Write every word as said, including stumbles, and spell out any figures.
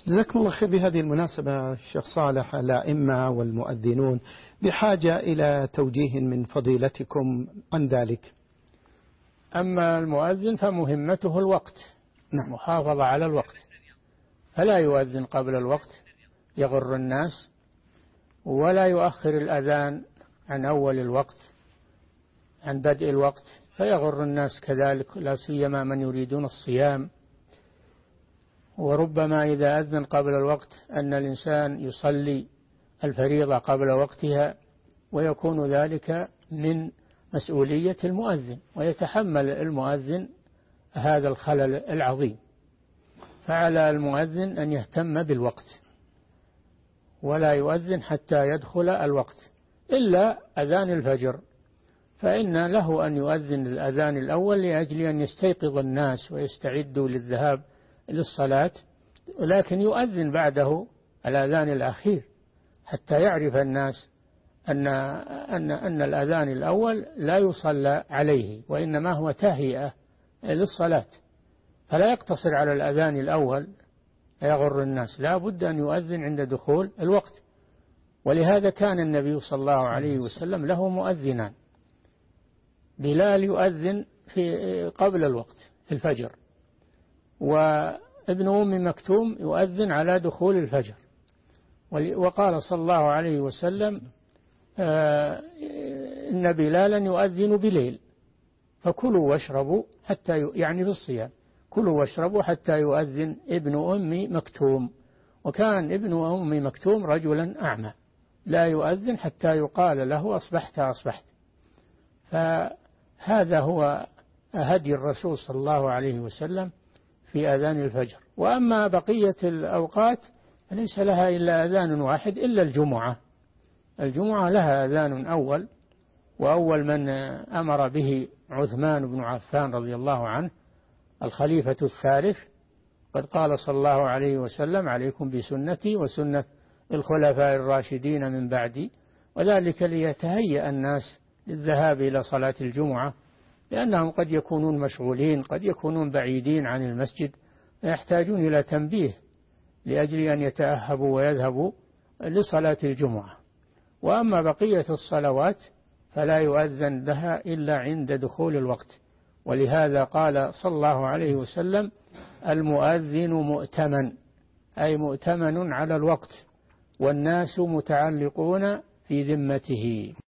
جزاكم الله خير. بهذه المناسبة الشيخ صالح، الأئمة والمؤذنون بحاجة إلى توجيه من فضيلتكم عن ذلك. أما المؤذن فمهمته الوقت، نعم. محافظة على الوقت، فلا يؤذن قبل الوقت يغر الناس، ولا يؤخر الأذان عن أول الوقت، عن بدء الوقت، فيغر الناس كذلك، لا سيما من يريدون الصيام. وربما إذا أذن قبل الوقت أن الإنسان يصلي الفريضة قبل وقتها، ويكون ذلك من مسؤولية المؤذن، ويتحمل المؤذن هذا الخلل العظيم. فعلى المؤذن أن يهتم بالوقت، ولا يؤذن حتى يدخل الوقت، إلا أذان الفجر، فإن له أن يؤذن الأذان الأول لأجل أن يستيقظ الناس ويستعدوا للذهاب للصلاة، ولكن يؤذن بعده الأذان الأخير حتى يعرف الناس أن أن أن الأذان الأول لا يصلى عليه، وإنما هو تهيئة للصلاة، فلا يقتصر على الأذان الأول يغر الناس، لا بد أن يؤذن عند دخول الوقت. ولهذا كان النبي صلى الله عليه وسلم له مؤذنان، بلال يؤذن في قبل الوقت في الفجر، وابن أم مكتوم يؤذن على دخول الفجر. وقال صلى الله عليه وسلم آه إن بلالا يؤذن بليل، فكلوا واشربوا حتى يعني بالصيام، كلوا واشربوا حتى يؤذن ابن أم مكتوم. وكان ابن أم مكتوم رجلا أعمى لا يؤذن حتى يقال له أصبحت أصبحت. فهذا هو هدي الرسول صلى الله عليه وسلم في أذان الفجر. وأما بقية الأوقات ليس لها إلا أذان واحد إلا الجمعة. الجمعة لها أذان أول، وأول من أمر به عثمان بن عفان رضي الله عنه الخليفة الثالث، قد قال صلى الله عليه وسلم عليكم بسنتي وسنة الخلفاء الراشدين من بعدي، وذلك ليتهيأ الناس للذهاب إلى صلاة الجمعة، لأنهم قد يكونون مشغولين، قد يكونون بعيدين عن المسجد، يحتاجون إلى تنبيه لأجل أن يتأهبوا ويذهبوا لصلاة الجمعة. وأما بقية الصلوات فلا يؤذن لها إلا عند دخول الوقت. ولهذا قال صلى الله عليه وسلم المؤذن مؤتمن، أي مؤتمن على الوقت، والناس متعلقون في ذمته.